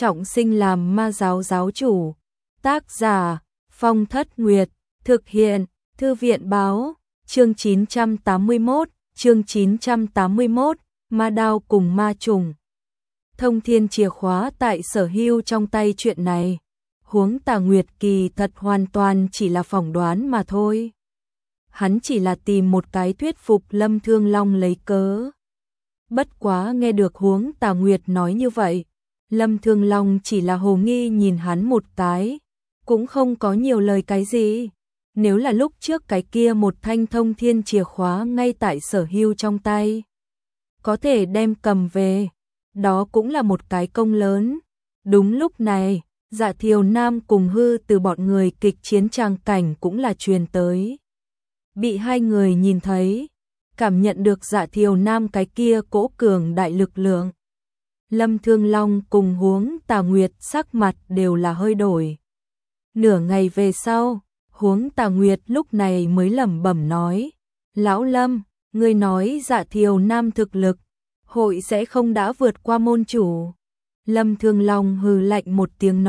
trọng sinh làm ma giáo giáo chủ. Tác giả Phong Thất Nguyệt, thực hiện Thư viện báo, chương 981, ma đao cùng ma trùng. Thông thiên chìa khóa tại Sở Hưu trong tay, chuyện này huống Tà Nguyệt kỳ thật hoàn toàn chỉ là phỏng đoán mà thôi. Hắn chỉ là tìm một cái thuyết phục Lâm Thương Long lấy cớ. Bất quá nghe được huống Tà Nguyệt nói như vậy, Lâm Thương Long chỉ là hồ nghi nhìn hắn một cái, cũng không có nhiều lời cái gì. Nếu là lúc trước cái kia một thanh thông thiên chìa khóa ngay tại Sở Hưu trong tay, có thể đem cầm về, đó cũng là một cái công lớn. Đúng lúc này, Dạ Thiều Nam cùng Hư Từ bọn người kịch chiến tràng cảnh cũng là truyền tới. Bị hai người nhìn thấy, cảm nhận được Dạ Thiều Nam cái kia cỗ cường đại lực lượng. Lâm Thương Long cùng huống Tà Nguyệt sắc mặt đều là hơi đổi. Nửa ngày về sau, huống Tà Nguyệt lúc này mới lẩm bẩm nói: "Lão Lâm, ngươi nói Dạ Thiều Nam thực lực hội sẽ không đã vượt qua môn chủ?" Lâm Thương Long hừ lạnh một tiếng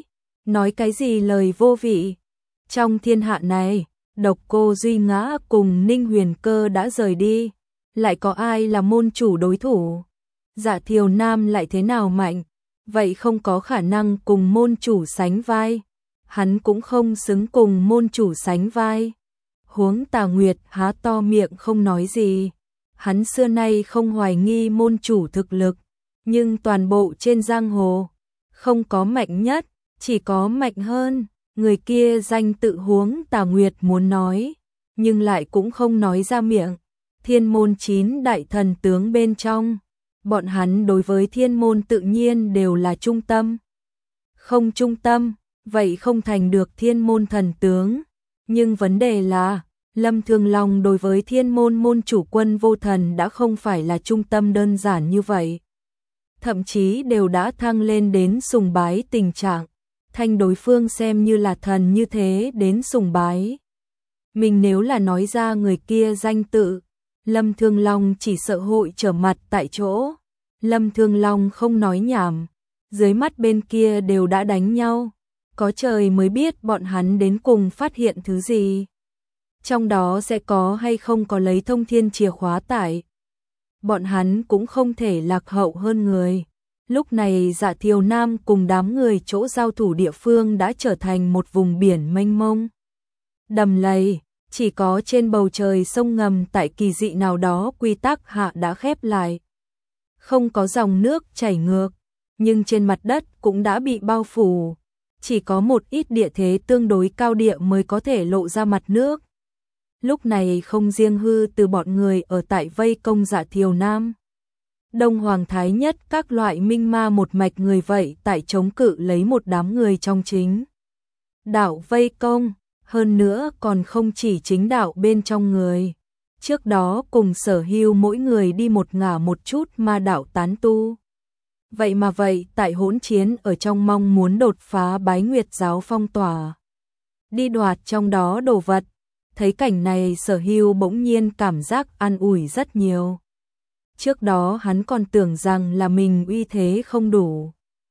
nói cái gì lời vô vị. Trong thiên hạ này, độc cô Duy Ngã cùng Ninh Huyền Cơ đã rời đi, lại có ai là môn chủ đối thủ? Dạ Thiều Nam lại thế nào mạnh, vậy không có khả năng cùng môn chủ sánh vai. Hắn cũng không xứng cùng môn chủ sánh vai. Huống Tà Nguyệt há to miệng không nói gì. Hắn xưa nay không hoài nghi môn chủ thực lực, nhưng toàn bộ trên giang hồ, không có mạnh nhất, chỉ có mạnh hơn. Người kia danh tự huống Tà Nguyệt muốn nói, nhưng lại cũng không nói ra miệng. Thiên môn 9 đại thần tướng bên trong, bọn hắn đối với thiên môn tự nhiên đều là trung tâm. Không trung tâm, vậy không thành được thiên môn thần tướng. Nhưng vấn đề là, Lâm Thương Long đối với thiên môn môn chủ Quân Vô Thần đã không phải là trung tâm đơn giản như vậy. Thậm chí đều đã thăng lên đến sùng bái tình trạng, thành đối phương xem như là thần như thế đến sùng bái. Mình nếu là nói ra người kia danh tự, Lâm Thương Long chỉ sợ hội trở mặt tại chỗ. Lâm Thương Long không nói nhảm, dưới mắt bên kia đều đã đánh nhau, có trời mới biết bọn hắn đến cùng phát hiện thứ gì. Trong đó sẽ có hay không có lấy thông thiên chìa khóa tại. Bọn hắn cũng không thể lạc hậu hơn người. Lúc này Dạ Thiều Nam cùng đám người chỗ giao thủ địa phương đã trở thành một vùng biển mênh mông. Đầm lầy, chỉ có trên bầu trời sông ngầm tại kỳ dị nào đó quy tắc hạ đã khép lại. Không có dòng nước chảy ngược, nhưng trên mặt đất cũng đã bị bao phủ. Chỉ có một ít địa thế tương đối cao địa mới có thể lộ ra mặt nước. Lúc này không riêng Hư Từ bọn người ở tại vây công Dạ Thiều Nam. Đông Hoàng Thái Nhất các loại minh ma một mạch người vậy tại chống cự lấy một đám người trong chính đạo vây công, hơn nữa còn không chỉ chính đạo bên trong người. Trước đó cùng Sở Hưu mỗi người đi một ngả một chút ma đạo tán tu. Vậy mà vậy tại hỗn chiến ở trong mong muốn đột phá Bái Nguyệt giáo phong tỏa, đi đoạt trong đó đồ vật. Thấy cảnh này Sở Hưu bỗng nhiên cảm giác an ủi rất nhiều. Trước đó hắn còn tưởng rằng là mình uy thế không đủ,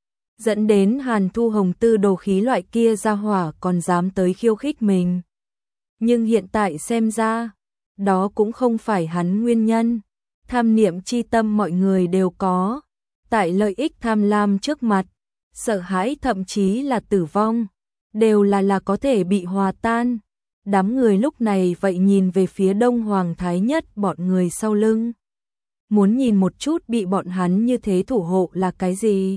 dẫn đến Hàn Thu Hồng Tư đồ khí loại kia ra hỏa còn dám tới khiêu khích mình. Nhưng hiện tại xem ra, đó cũng không phải hắn nguyên nhân. Tham niệm chi tâm mọi người đều có, tại lợi ích tham lam trước mặt, sợ hãi thậm chí là tử vong, đều là có thể bị hòa tan. Đám người lúc này vậy nhìn về phía Đông Hoàng Thái Nhất bọn người sau lưng. Muốn nhìn một chút bị bọn hắn như thế thủ hộ là cái gì.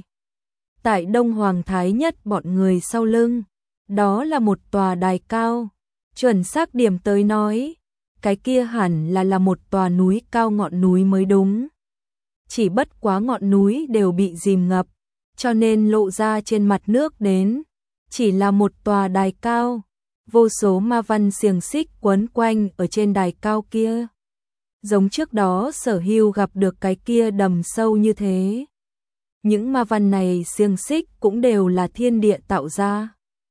Tại Đông Hoàng Thái Nhất bọn người sau lưng, đó là một tòa đài cao. Chuẩn xác điểm tới nói, cái kia hẳn là một tòa núi cao ngọn núi mới đúng. Chỉ bất quá ngọn núi đều bị dìm ngập, cho nên lộ ra trên mặt nước đến. Chỉ là một tòa đài cao, vô số ma văn xiềng xích quấn quanh ở trên đài cao kia. Giống trước đó Sở Hưu gặp được cái kia đầm sâu như thế. Những ma văn này xiềng xích cũng đều là thiên địa tạo ra.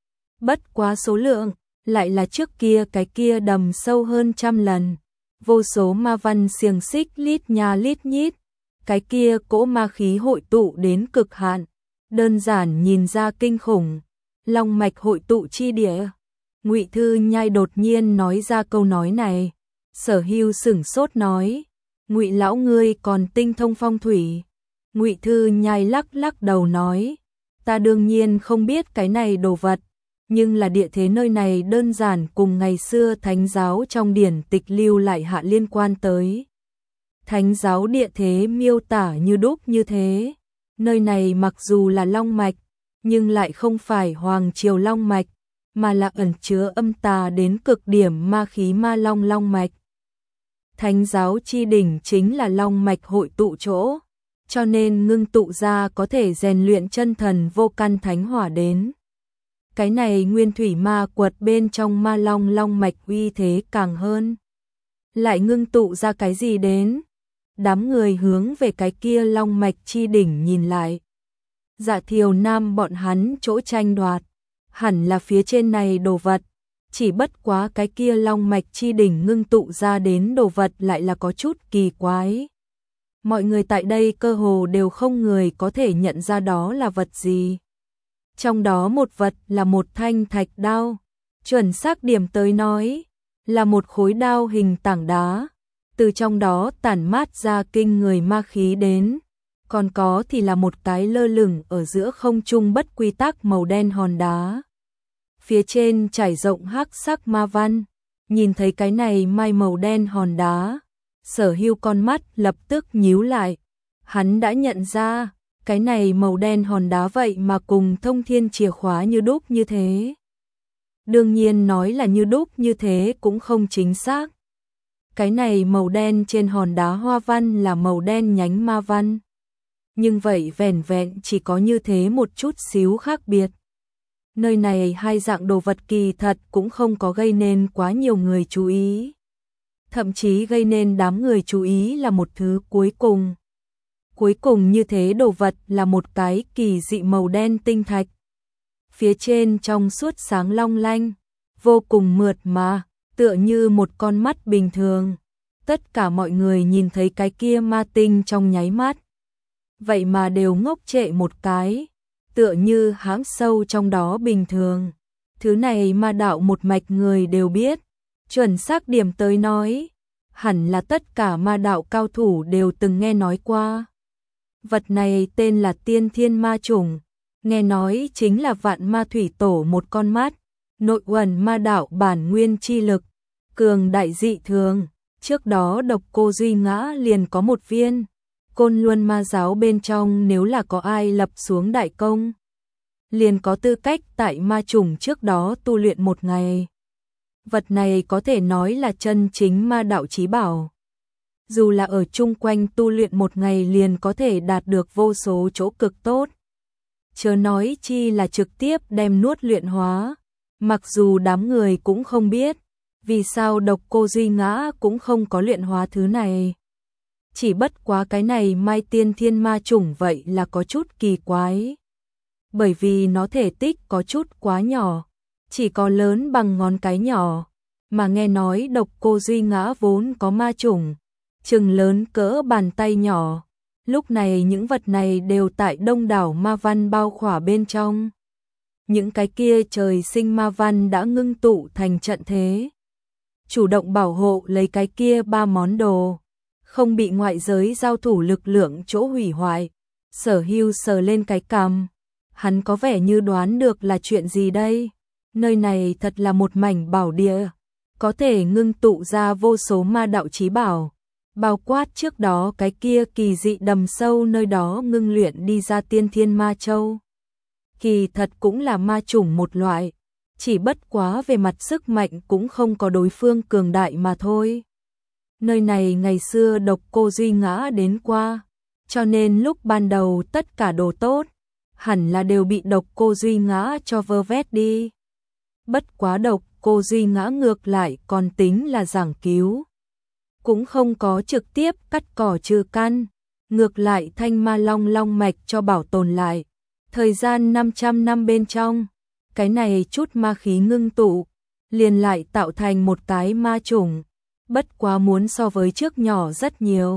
Bất quá số lượng, lại là trước kia cái kia đầm sâu hơn 100 lần. Vô số ma văn xiềng xích lít nha lít nhít. Cái kia cỗ ma khí hội tụ đến cực hạn. đơn giản nhìn ra kinh khủng, long mạch hội tụ chi địa. Ngụy Thư Nhai đột nhiên nói ra câu nói này, Sở Hưu sửng sốt nói, Ngụy lão ngươi còn tinh thông phong thủy. Ngụy Thư Nhai lắc lắc đầu nói, ta đương nhiên không biết cái này đồ vật, nhưng là địa thế nơi này đơn giản cùng ngày xưa thánh giáo trong điển tịch lưu lại hạ liên quan tới. Thánh giáo địa thế miêu tả như đúc như thế, nơi này mặc dù là long mạch, nhưng lại không phải hoàng triều long mạch, mà là ẩn chứa âm tà đến cực điểm ma khí ma long long mạch. Thánh giáo chi đỉnh chính là long mạch hội tụ chỗ, cho nên ngưng tụ ra có thể rèn luyện chân thần vô căn thánh hỏa đến. Cái này nguyên thủy ma quật bên trong ma long long mạch uy thế càng hơn. Lại ngưng tụ ra cái gì đến? Đám người hướng về cái kia long mạch chi đỉnh nhìn lại. Dạ Thiều Nam bọn hắn chỗ tranh đoạt, hẳn là phía trên này đồ vật, chỉ bất quá cái kia long mạch chi đỉnh ngưng tụ ra đến đồ vật lại là có chút kỳ quái. Mọi người tại đây cơ hồ đều không người có thể nhận ra đó là vật gì. Trong đó một vật là một thanh thạch đao, chuẩn xác điểm tới nói, là một khối đao hình tảng đá, từ trong đó tản mát ra kinh người ma khí đến. Còn có thì là một cái lơ lửng ở giữa không trung bất quy tắc màu đen hòn đá. Phía trên trải rộng hắc sắc ma văn, nhìn thấy cái này mai màu đen hòn đá, Sở Hưu con mắt lập tức nhíu lại. Hắn đã nhận ra, cái này màu đen hòn đá vậy mà cùng thông thiên chìa khóa như đúc như thế. Đương nhiên nói là như đúc như thế cũng không chính xác. Cái này màu đen trên hòn đá hoa văn là màu đen nhánh ma văn. Nhưng vậy vẻn vẹn chỉ có như thế một chút xíu khác biệt. Nơi này hai dạng đồ vật kỳ thật cũng không có gây nên quá nhiều người chú ý. Thậm chí gây nên đám người chú ý là một thứ cuối cùng. Cuối cùng như thế đồ vật là một cái kỳ dị màu đen tinh thạch. Phía trên trong suốt sáng long lanh, vô cùng mượt mà, tựa như một con mắt bình thường. Tất cả mọi người nhìn thấy cái kia ma tinh trong nháy mắt. Vậy mà đều ngốc trệ một cái, tựa như hãm sâu trong đó bình thường. Thứ này ma đạo một mạch người đều biết, chuẩn xác điểm tới nói, hẳn là tất cả ma đạo cao thủ đều từng nghe nói qua. Vật này tên là Tiên Thiên Ma Chủng, nghe nói chính là Vạn Ma Thủy Tổ một con mắt, nội uẩn ma đạo bản nguyên chi lực, cường đại dị thường. Trước đó Độc Cô Duy Ngã liền có một viên. Côn Luân ma giáo bên trong nếu là có ai lập xuống đại công, liền có tư cách tại ma chủng trước đó tu luyện một ngày. Vật này có thể nói là chân chính ma đạo chí bảo. Dù là ở chung quanh tu luyện một ngày liền có thể đạt được vô số chỗ cực tốt. Chớ nói chi là trực tiếp đem nuốt luyện hóa. Mặc dù đám người cũng không biết, vì sao Độc Cô Duy Ngã cũng không có luyện hóa thứ này. Chỉ bất quá cái này Mai Tiên Thiên Ma Chủng vậy là có chút kỳ quái. Bởi vì nó thể tích có chút quá nhỏ, chỉ có lớn bằng ngón cái nhỏ, mà nghe nói Độc Cô Duy Ngã vốn có ma chủng, chừng lớn cỡ bàn tay nhỏ. Lúc này những vật này đều tại đông đảo ma văn bao khỏa bên trong. Những cái kia trời sinh ma văn đã ngưng tụ thành trận thế, chủ động bảo hộ lấy cái kia ba món đồ, không bị ngoại giới giao thủ lực lượng chỗ hủy hoại. Sở Hưu sờ lên cái cằm, hắn có vẻ như đoán được là chuyện gì đây. Nơi này thật là một mảnh bảo địa, có thể ngưng tụ ra vô số ma đạo chí bảo, bao quát trước đó cái kia kỳ dị đầm sâu nơi đó ngưng luyện đi ra Tiên Thiên Ma Châu. Kỳ thật cũng là ma chủng một loại, chỉ bất quá về mặt sức mạnh cũng không có đối phương cường đại mà thôi. Nơi này ngày xưa Độc Cô Duy Ngã đến qua, cho nên lúc ban đầu tất cả đồ tốt, hẳn là đều bị Độc Cô Duy Ngã cho vơ vét đi. Bất quá Độc Cô Duy Ngã ngược lại còn tính là giảng cứu, cũng không có trực tiếp cắt cỏ trừ căn, ngược lại thanh ma long long mạch cho bảo tồn lại. Thời gian 500 năm bên trong, cái này chút ma khí ngưng tụ, liền lại tạo thành một cái ma chủng, bất quá muốn so với trước nhỏ rất nhiều.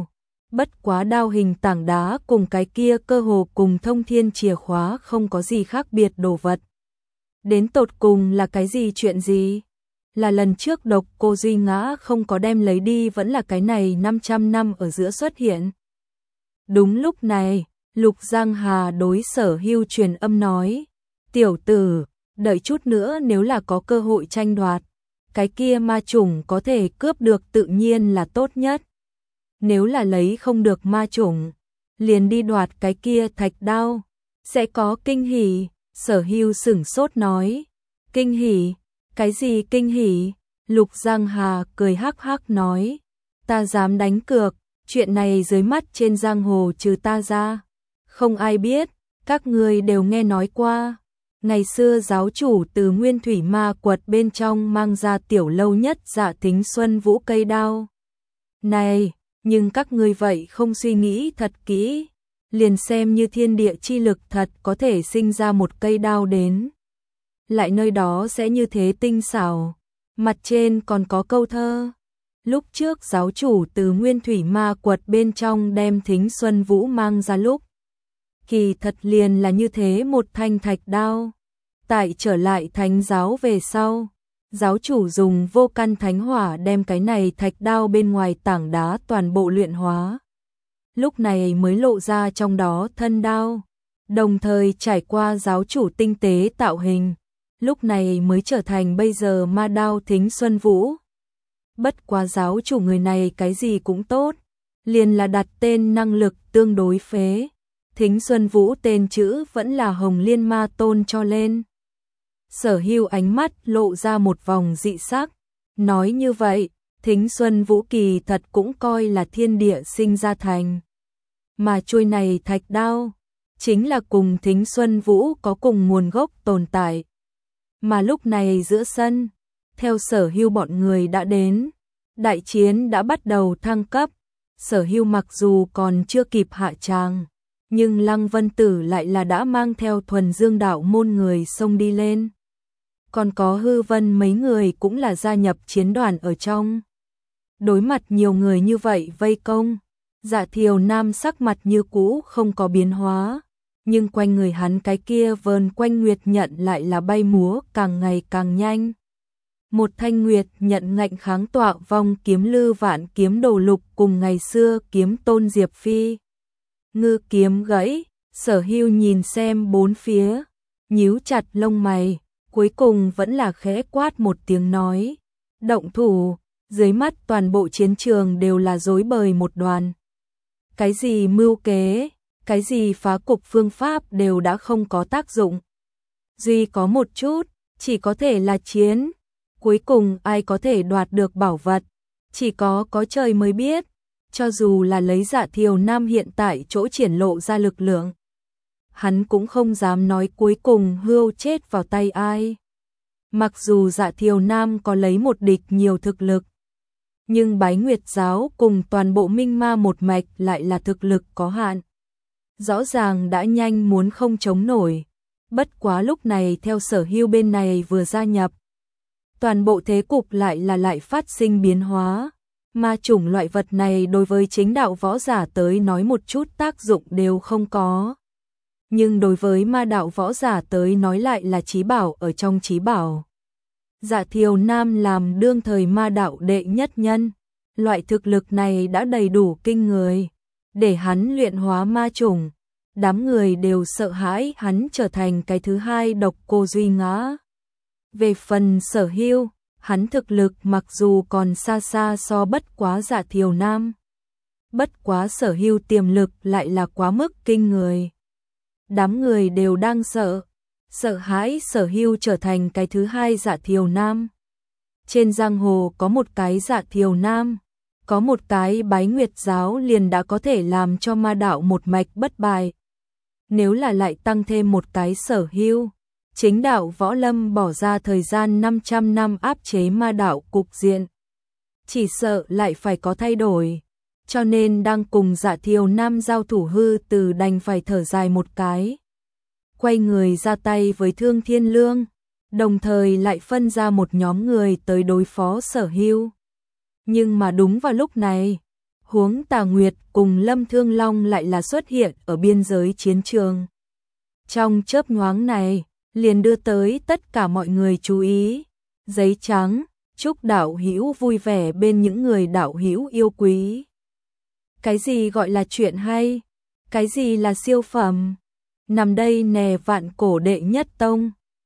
Bất quá đao hình tảng đá cùng cái kia cơ hồ cùng thông thiên chìa khóa không có gì khác biệt đồ vật. Đến tột cùng là cái gì chuyện gì? Là lần trước Độc Cô Duy Ngã không có đem lấy đi, vẫn là cái này 500 năm ở giữa xuất hiện. Đúng lúc này, Lục Giang Hà đối Sở Hưu truyền âm nói, tiểu tử, đợi chút nữa nếu là có cơ hội tranh đoạt, cái kia ma chủng có thể cướp được tự nhiên là tốt nhất. Nếu là lấy không được ma chủng, liền đi đoạt cái kia thạch đao, sẽ có kinh hỉ. Sở Hưu sửng sốt nói, kinh hỉ, cái gì kinh hỉ? Lục Giang Hà cười hắc hắc nói, ta dám đánh cược, chuyện này dưới mắt trên giang hồ trừ ta ra, không ai biết, các ngươi đều nghe nói qua. Ngày xưa giáo chủ từ Nguyên Thủy Ma Quật bên trong mang ra tiểu lâu nhất Dạ Thính Xuân Vũ cây đao. Này, nhưng các ngươi vậy không suy nghĩ thật kỹ, liền xem như thiên địa chi lực thật có thể sinh ra một cây đao đến. Lại nơi đó sẽ như thế tinh xảo, mặt trên còn có câu thơ. Lúc trước giáo chủ từ Nguyên Thủy Ma Quật bên trong đem Thính Xuân Vũ mang ra lúc, kỳ thật liền là như thế một thanh thạch đao. Tại trở lại thánh giáo về sau, giáo chủ dùng vô căn thánh hỏa đem cái này thạch đao bên ngoài tảng đá toàn bộ luyện hóa. Lúc này mới lộ ra trong đó thân đao, đồng thời trải qua giáo chủ tinh tế tạo hình, lúc này mới trở thành bây giờ ma đao Thính Xuân Vũ. Bất quá giáo chủ người này cái gì cũng tốt, liền là đặt tên năng lực tương đối phế. Thính Xuân Vũ tên chữ vẫn là Hồng Liên Ma Tôn cho lên. Sở Hưu ánh mắt lộ ra một vòng dị sắc, nói như vậy, Thính Xuân Vũ kỳ thật cũng coi là thiên địa sinh ra thành. Mà chuôi này thạch đao, chính là cùng Thính Xuân Vũ có cùng nguồn gốc tồn tại. Mà lúc này giữa sân, theo Sở Hưu bọn người đã đến, đại chiến đã bắt đầu thăng cấp. Sở Hưu mặc dù còn chưa kịp hạ tràng, nhưng Lăng Vân Tử lại là đã mang theo thuần dương đạo môn người xông đi lên. Còn có Hư Vân mấy người cũng là gia nhập chiến đoàn ở trong. Đối mặt nhiều người như vậy vây công, Dạ Thiều Nam sắc mặt như cũ không có biến hóa, nhưng quanh người hắn cái kia vờn quanh nguyệt nhận lại là bay múa càng ngày càng nhanh. Một thanh nguyệt nhận ngạnh kháng tọa vong kiếm Lư Vạn kiếm Đồ Lục cùng ngày xưa kiếm Tôn Diệp Phi. Ngư kiếm gãy, Sở Hưu nhìn xem bốn phía, nhíu chặt lông mày, cuối cùng vẫn là khẽ quát một tiếng nói, động thủ. Dưới mắt toàn bộ chiến trường đều là rối bời một đoàn. Cái gì mưu kế, cái gì phá cục phương pháp đều đã không có tác dụng. Duy có một chút, chỉ có thể là chiến. Cuối cùng ai có thể đoạt được bảo vật, chỉ có trời mới biết. Cho dù là lấy Dạ Thiều Nam hiện tại chỗ triển lộ ra lực lượng, hắn cũng không dám nói cuối cùng Hưu chết vào tay ai. Mặc dù Dạ Thiều Nam có lấy một địch nhiều thực lực, nhưng Bái Nguyệt giáo cùng toàn bộ Minh Ma một mạch lại là thực lực có hạn. Rõ ràng đã nhanh muốn không chống nổi. Bất quá lúc này theo Sở Hưu bên này vừa gia nhập, toàn bộ thế cục lại phát sinh biến hóa. Ma chủng loại vật này đối với chính đạo võ giả tới nói một chút tác dụng đều không có. Nhưng đối với ma đạo võ giả tới nói lại là chí bảo ở trong chí bảo. Dạ Thiều Nam làm đương thời ma đạo đệ nhất nhân, loại thực lực này đã đầy đủ kinh người, để hắn luyện hóa ma chủng, đám người đều sợ hãi hắn trở thành cái thứ hai Độc Cô Duy Ngã. Về phần Sở Hưu, hắn thực lực mặc dù còn xa xa so bất quá Dạ Thiều Nam, bất quá Sở Hưu tiềm lực lại là quá mức kinh người. Đám người đều đang sợ hãi Sở Hưu trở thành cái thứ hai Dạ Thiều Nam. Trên giang hồ có một cái Dạ Thiều Nam, có một cái Bái Nguyệt giáo liền đã có thể làm cho ma đạo một mạch bất bại. Nếu là lại tăng thêm một cái Sở Hưu, chính đạo võ lâm bỏ ra thời gian 500 năm áp chế ma đạo cục diện, chỉ sợ lại phải có thay đổi. Cho nên đang cùng Dạ Thiều Nam giao thủ Hư Từ đành phải thở dài một cái, quay người ra tay với Thương Thiên Lương, đồng thời lại phân ra một nhóm người tới đối phó Sở Hưu. Nhưng mà đúng vào lúc này, Huống Tà Nguyệt cùng Lâm Thương Long lại là xuất hiện ở biên giới chiến trường. Trong chớp nhoáng này, liền đưa tới tất cả mọi người chú ý. Giấy trắng, chúc đạo hữu vui vẻ bên những người đạo hữu yêu quý. Cái gì gọi là chuyện hay? Cái gì là siêu phẩm? Nằm đây nè Vạn Cổ đệ nhất tông.